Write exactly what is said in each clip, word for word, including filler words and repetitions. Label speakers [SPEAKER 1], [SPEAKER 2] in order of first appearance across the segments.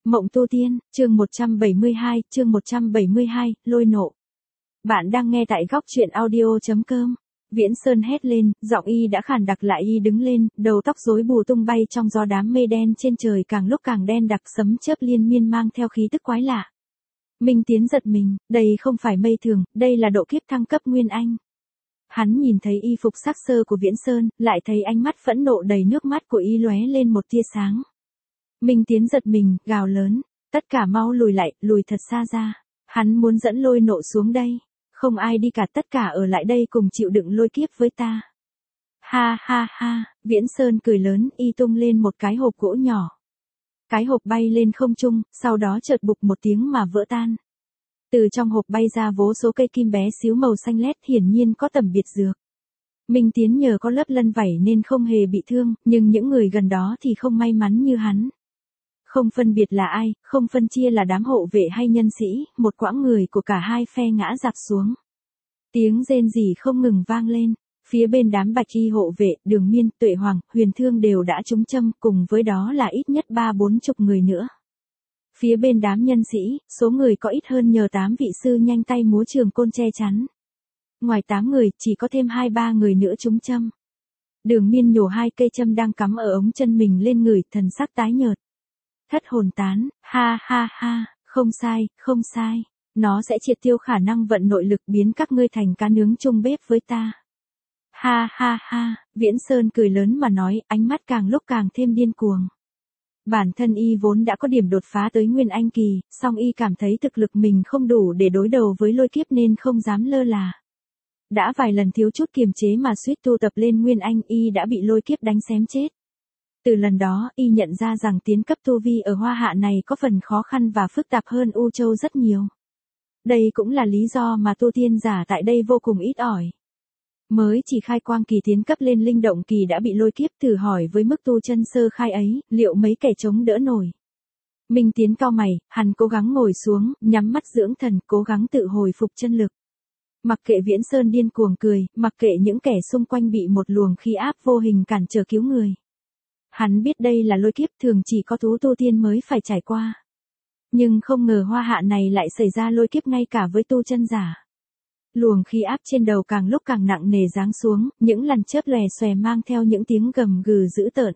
[SPEAKER 1] Mộng tu tiên, chương một trăm bảy mươi hai, chương một trăm bảy mươi hai, lôi nộ. Bạn đang nghe tại góc truyện audio.com. Viễn Sơn hét lên, giọng y đã khàn đặc lại y đứng lên, đầu tóc rối bù tung bay trong gió, đám mây đen trên trời càng lúc càng đen đặc, sấm chớp liên miên mang theo khí tức quái lạ. Minh Tiến giật mình, đây không phải mây thường, đây là độ kiếp thăng cấp Nguyên Anh. Hắn nhìn thấy y phục sắc sơ của Viễn Sơn, lại thấy ánh mắt phẫn nộ đầy nước mắt của y lóe lên một tia sáng. Minh Tiến giật mình, gào lớn, tất cả mau lùi lại, lùi thật xa ra. Hắn muốn dẫn lôi nộ xuống đây. Không ai đi cả, tất cả ở lại đây cùng chịu đựng lôi kiếp với ta. Ha ha ha, Viễn Sơn cười lớn, y tung lên một cái hộp gỗ nhỏ. Cái hộp bay lên không trung, sau đó chợt bục một tiếng mà vỡ tan. Từ trong hộp bay ra vô số cây kim bé xíu màu xanh lét, hiển nhiên có tẩm biệt dược. Minh Tiến nhờ có lớp lân vảy nên không hề bị thương, nhưng những người gần đó thì không may mắn như hắn. Không phân biệt là ai, không phân chia là đám hộ vệ hay nhân sĩ, một quãng người của cả hai phe ngã rạp xuống. Tiếng rên rỉ không ngừng vang lên, phía bên đám bạch y hộ vệ, Đường Miên, Tuệ Hoàng, Huyền Thương đều đã trúng châm, cùng với đó là ít nhất ba bốn chục người nữa. Phía bên đám nhân sĩ, số người có ít hơn nhờ tám vị sư nhanh tay múa trường côn che chắn. Ngoài tám người, chỉ có thêm hai ba người nữa trúng châm. Đường Miên nhổ hai cây châm đang cắm ở ống chân mình lên người, thần sắc tái nhợt. Thất hồn tán, ha ha ha, không sai, không sai. Nó sẽ triệt tiêu khả năng vận nội lực, biến các ngươi thành cá nướng chung bếp với ta. Ha ha ha, Viễn Sơn cười lớn mà nói, ánh mắt càng lúc càng thêm điên cuồng. Bản thân y vốn đã có điểm đột phá tới Nguyên Anh kỳ, song y cảm thấy thực lực mình không đủ để đối đầu với lôi kiếp nên không dám lơ là. Đã vài lần thiếu chút kiềm chế mà suýt tu tập lên Nguyên Anh, y đã bị lôi kiếp đánh xém chết. Từ lần đó, y nhận ra rằng tiến cấp tu vi ở Hoa Hạ này có phần khó khăn và phức tạp hơn U Châu rất nhiều. Đây cũng là lý do mà tu tiên giả tại đây vô cùng ít ỏi. Mới chỉ khai quang kỳ tiến cấp lên linh động kỳ đã bị lôi kiếp, thử hỏi với mức tu chân sơ khai ấy, liệu mấy kẻ chống đỡ nổi. Minh Tiến cau mày, hắn cố gắng ngồi xuống, nhắm mắt dưỡng thần, cố gắng tự hồi phục chân lực. Mặc kệ Viễn Sơn điên cuồng cười, mặc kệ những kẻ xung quanh bị một luồng khí áp vô hình cản trở cứu người. Hắn biết đây là lôi kiếp thường chỉ có tú tu tiên mới phải trải qua. Nhưng không ngờ Hoa Hạ này lại xảy ra lôi kiếp ngay cả với tu chân giả. Luồng khí áp trên đầu càng lúc càng nặng nề giáng xuống, những lần chớp lòe xòe mang theo những tiếng gầm gừ dữ tợn.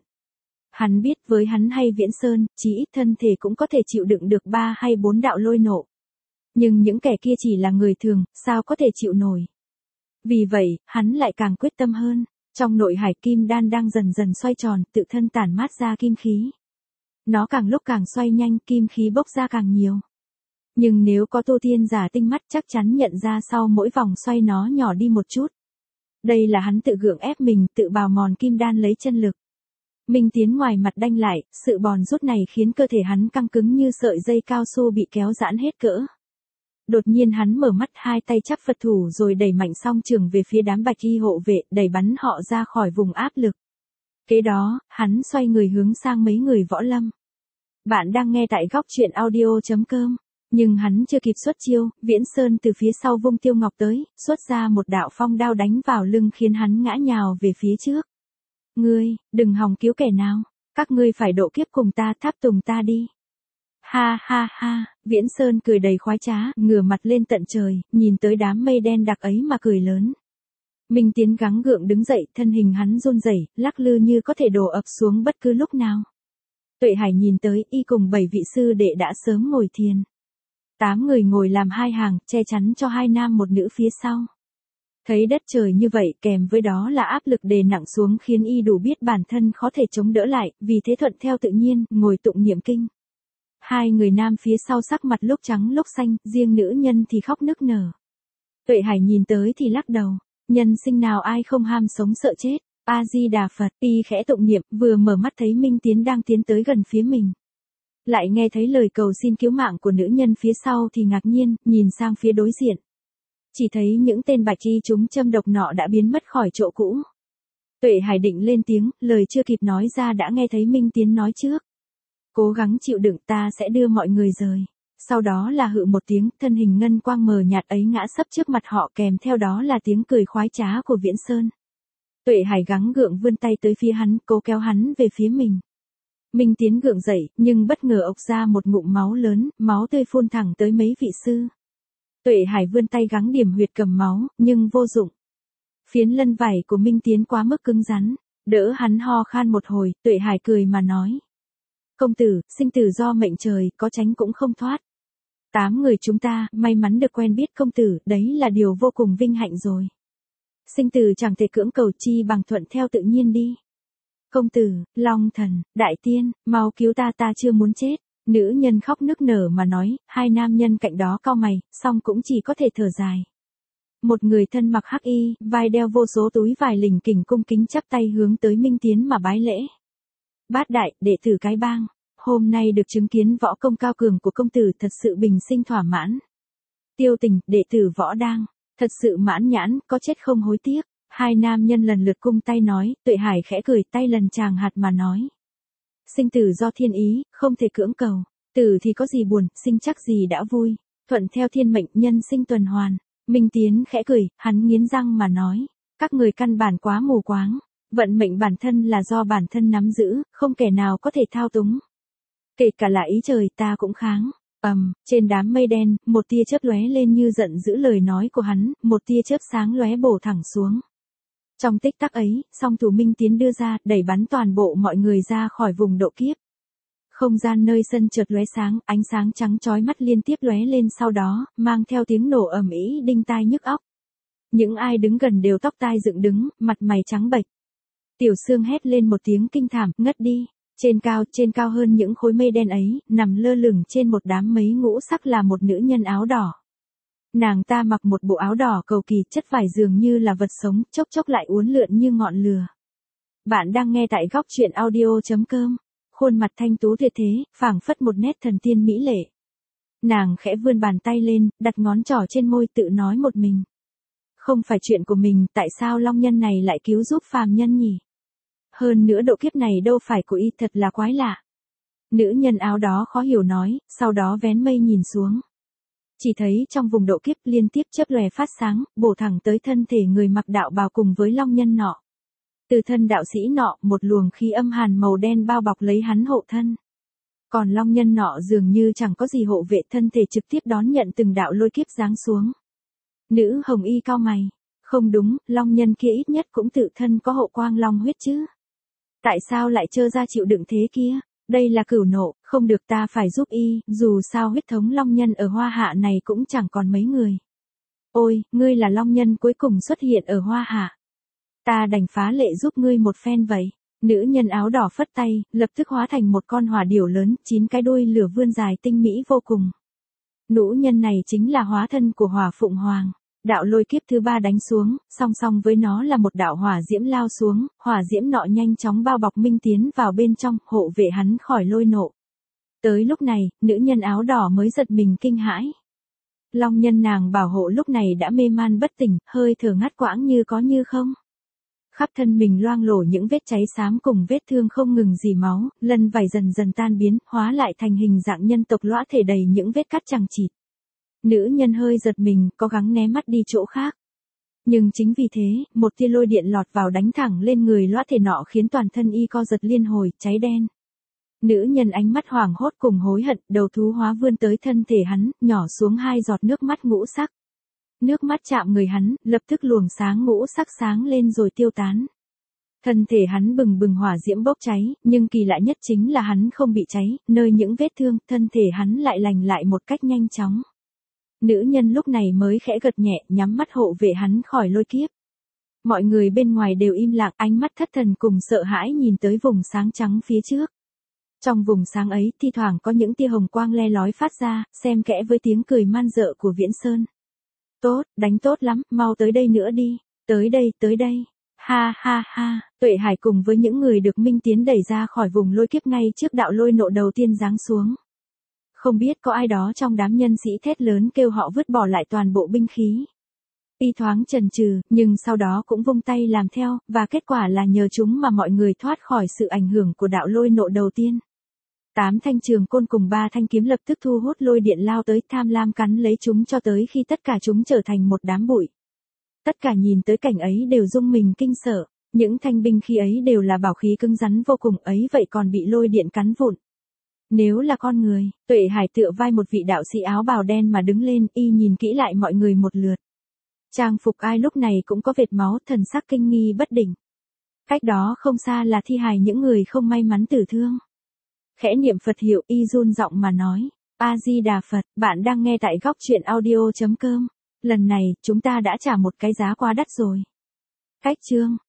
[SPEAKER 1] Hắn biết với hắn hay Viễn Sơn, chí ít thân thể cũng có thể chịu đựng được ba hay bốn đạo lôi nộ. Nhưng những kẻ kia chỉ là người thường, sao có thể chịu nổi. Vì vậy, hắn lại càng quyết tâm hơn. Trong nội hải kim đan đang dần dần xoay tròn, tự thân tản mát ra kim khí. Nó càng lúc càng xoay nhanh, kim khí bốc ra càng nhiều. Nhưng nếu có tu tiên giả tinh mắt chắc chắn nhận ra sau mỗi vòng xoay nó nhỏ đi một chút. Đây là hắn tự gượng ép mình, tự bào mòn kim đan lấy chân lực. Minh Tiến ngoài mặt đanh lại, sự bòn rút này khiến cơ thể hắn căng cứng như sợi dây cao su bị kéo giãn hết cỡ. Đột nhiên hắn mở mắt, hai tay chắp Phật thủ rồi đẩy mạnh song trường về phía đám bạch y hộ vệ, đẩy bắn họ ra khỏi vùng áp lực. Kế đó, hắn xoay người hướng sang mấy người võ lâm. Bạn đang nghe tại góc truyện audio.com. Nhưng hắn chưa kịp xuất chiêu, Viễn Sơn từ phía sau vung tiêu ngọc tới, xuất ra một đạo phong đao đánh vào lưng khiến hắn ngã nhào về phía trước. Ngươi, đừng hòng cứu kẻ nào, các ngươi phải độ kiếp cùng ta, tháp tùng ta đi. Ha ha ha, Viễn Sơn cười đầy khoái trá, ngửa mặt lên tận trời, nhìn tới đám mây đen đặc ấy mà cười lớn. Minh Tiến gắng gượng đứng dậy, thân hình hắn run rẩy, lắc lư như có thể đổ ập xuống bất cứ lúc nào. Tuệ Hải nhìn tới, y cùng bảy vị sư đệ đã sớm ngồi thiền. Tám người ngồi làm hai hàng, che chắn cho hai nam một nữ phía sau. Thấy đất trời như vậy, kèm với đó là áp lực đè nặng xuống khiến y đủ biết bản thân khó thể chống đỡ lại, vì thế thuận theo tự nhiên, ngồi tụng niệm kinh. Hai người nam phía sau sắc mặt lúc trắng lúc xanh, riêng nữ nhân thì khóc nức nở. Tuệ Hải nhìn tới thì lắc đầu, nhân sinh nào ai không ham sống sợ chết, A-di-đà Phật, y khẽ tụng niệm, vừa mở mắt thấy Minh Tiến đang tiến tới gần phía mình. Lại nghe thấy lời cầu xin cứu mạng của nữ nhân phía sau thì ngạc nhiên, nhìn sang phía đối diện. Chỉ thấy những tên bạch y chúng châm độc nọ đã biến mất khỏi chỗ cũ. Tuệ Hải định lên tiếng, lời chưa kịp nói ra đã nghe thấy Minh Tiến nói trước. Cố gắng chịu đựng, ta sẽ đưa mọi người rời. Sau đó là hự một tiếng, thân hình ngân quang mờ nhạt ấy ngã sấp trước mặt họ, kèm theo đó là tiếng cười khoái trá của Viễn Sơn. Tuệ Hải gắng gượng vươn tay tới phía hắn, cố kéo hắn về phía mình. Minh Tiến gượng dậy, nhưng bất ngờ ộc ra một ngụm máu lớn, máu tươi phun thẳng tới mấy vị sư. Tuệ Hải vươn tay gắng điểm huyệt cầm máu, nhưng vô dụng. Phiến lân vảy của Minh Tiến quá mức cứng rắn, đỡ hắn ho khan một hồi, Tuệ Hải cười mà nói. Công tử, sinh tử do mệnh trời, có tránh cũng không thoát. Tám người chúng ta, may mắn được quen biết công tử, đấy là điều vô cùng vinh hạnh rồi. Sinh tử chẳng thể cưỡng cầu chi bằng thuận theo tự nhiên đi. Công tử, Long Thần, Đại Tiên, mau cứu ta, ta chưa muốn chết. Nữ nhân khóc nức nở mà nói, hai nam nhân cạnh đó cau mày, song cũng chỉ có thể thở dài. Một người thân mặc hắc y, vai đeo vô số túi vải lỉnh kỉnh cung kính chắp tay hướng tới Minh Tiến mà bái lễ. Bát đại, đệ tử cái bang, hôm nay được chứng kiến võ công cao cường của công tử thật sự bình sinh thỏa mãn. Tiêu Tình, đệ tử Võ Đang, thật sự mãn nhãn, có chết không hối tiếc. Hai nam nhân lần lượt cung tay nói, Tuệ Hải khẽ cười tay lần chàng hạt mà nói. Sinh tử do thiên ý, không thể cưỡng cầu, tử thì có gì buồn, sinh chắc gì đã vui, thuận theo thiên mệnh nhân sinh tuần hoàn. Minh Tiến khẽ cười, hắn nghiến răng mà nói, các người căn bản quá mù quáng, vận mệnh bản thân là do bản thân nắm giữ, không kẻ nào có thể thao túng. Kể cả là ý trời ta cũng kháng. Ầm, um, trên đám mây đen, một tia chớp lóe lên như giận dữ lời nói của hắn, một tia chớp sáng lóe bổ thẳng xuống. Trong tích tắc ấy, song thủ Minh Tiến đưa ra, đẩy bắn toàn bộ mọi người ra khỏi vùng độ kiếp. Không gian nơi sân chợt lóe sáng, ánh sáng trắng chói mắt liên tiếp lóe lên sau đó, mang theo tiếng nổ ầm ĩ đinh tai nhức óc. Những ai đứng gần đều tóc tai dựng đứng, mặt mày trắng bệch. Tiểu Sương hét lên một tiếng kinh thảm, ngất đi. Trên cao, trên cao hơn những khối mây đen ấy, nằm lơ lửng trên một đám mây ngũ sắc là một nữ nhân áo đỏ. Nàng ta mặc một bộ áo đỏ cầu kỳ, chất vải dường như là vật sống, chốc chốc lại uốn lượn như ngọn lửa. Bạn đang nghe tại góc truyện audio chấm com. Khuôn mặt thanh tú tuyệt thế, phảng phất một nét thần tiên mỹ lệ. Nàng khẽ vươn bàn tay lên, đặt ngón trỏ trên môi tự nói một mình. Không phải chuyện của mình, tại sao long nhân này lại cứu giúp phàm nhân nhỉ? Hơn nữa độ kiếp này đâu phải của y, thật là quái lạ. Nữ nhân áo đó khó hiểu nói, sau đó vén mây nhìn xuống. Chỉ thấy trong vùng độ kiếp liên tiếp chớp lòe phát sáng, bổ thẳng tới thân thể người mặc đạo bào cùng với long nhân nọ. Từ thân đạo sĩ nọ, một luồng khí âm hàn màu đen bao bọc lấy hắn hộ thân. Còn long nhân nọ dường như chẳng có gì hộ vệ, thân thể trực tiếp đón nhận từng đạo lôi kiếp giáng xuống. Nữ hồng y cau mày. Không đúng, long nhân kia ít nhất cũng tự thân có hộ quang long huyết chứ. Tại sao lại trơ ra chịu đựng thế kia? Đây là cửu nộ, không được, ta phải giúp y, dù sao huyết thống long nhân ở Hoa Hạ này cũng chẳng còn mấy người. Ôi, ngươi là long nhân cuối cùng xuất hiện ở Hoa Hạ. Ta đành phá lệ giúp ngươi một phen vậy. Nữ nhân áo đỏ phất tay, lập tức hóa thành một con hỏa điểu lớn, chín cái đuôi lửa vươn dài tinh mỹ vô cùng. Nữ nhân này chính là hóa thân của Hỏa Phụng Hoàng. Đạo lôi kiếp thứ ba đánh xuống, song song với nó là một đạo hỏa diễm lao xuống, hỏa diễm nọ nhanh chóng bao bọc Minh Tiến vào bên trong, hộ vệ hắn khỏi lôi nộ. Tới lúc này, nữ nhân áo đỏ mới giật mình kinh hãi. Long nhân nàng bảo hộ lúc này đã mê man bất tỉnh, hơi thở ngắt quãng như có như không. Khắp thân mình loang lổ những vết cháy xám cùng vết thương không ngừng rỉ máu, lân vảy dần dần tan biến, hóa lại thành hình dạng nhân tộc lõa thể đầy những vết cắt chằng chịt. Nữ nhân hơi giật mình, cố gắng né mắt đi chỗ khác. Nhưng chính vì thế, một tia lôi điện lọt vào đánh thẳng lên người lõa thể nọ khiến toàn thân y co giật liên hồi, cháy đen. Nữ nhân ánh mắt hoảng hốt cùng hối hận, đầu thú hóa vươn tới thân thể hắn, nhỏ xuống hai giọt nước mắt ngũ sắc. Nước mắt chạm người hắn, lập tức luồng sáng ngũ sắc sáng lên rồi tiêu tán. Thân thể hắn bừng bừng hỏa diễm bốc cháy, nhưng kỳ lạ nhất chính là hắn không bị cháy, nơi những vết thương, thân thể hắn lại lành lại một cách nhanh chóng. Nữ nhân lúc này mới khẽ gật nhẹ, nhắm mắt hộ vệ hắn khỏi lôi kiếp. Mọi người bên ngoài đều im lặng, ánh mắt thất thần cùng sợ hãi nhìn tới vùng sáng trắng phía trước. Trong vùng sáng ấy, thi thoảng có những tia hồng quang le lói phát ra, xen kẽ với tiếng cười man dợ của Viễn Sơn. Tốt, đánh tốt lắm, mau tới đây nữa đi, tới đây, tới đây. Ha ha ha, Tuệ Hải cùng với những người được Minh Tiến đẩy ra khỏi vùng lôi kiếp ngay trước đạo lôi nộ đầu tiên giáng xuống. Không biết có ai đó trong đám nhân sĩ thét lớn kêu họ vứt bỏ lại toàn bộ binh khí. Y thoáng chần chừ, nhưng sau đó cũng vung tay làm theo, và kết quả là nhờ chúng mà mọi người thoát khỏi sự ảnh hưởng của đạo lôi nộ đầu tiên. Tám thanh trường côn cùng ba thanh kiếm lập tức thu hút lôi điện lao tới, tham lam cắn lấy chúng cho tới khi tất cả chúng trở thành một đám bụi. Tất cả nhìn tới cảnh ấy đều rung mình kinh sợ. Những thanh binh khi ấy đều là bảo khí cứng rắn vô cùng ấy vậy còn bị lôi điện cắn vụn. Nếu là con người, Tuệ Hải tựa vai một vị đạo sĩ áo bào đen mà đứng lên, y nhìn kỹ lại mọi người một lượt. Trang phục ai lúc này cũng có vệt máu, thần sắc kinh nghi bất định. Cách đó không xa là thi hài những người không may mắn tử thương. Khẽ niệm Phật hiệu, y run giọng mà nói, A-di-đà Phật, bạn đang nghe tại góc truyện audio chấm com. Lần này, chúng ta đã trả một cái giá quá đắt rồi. Cách chương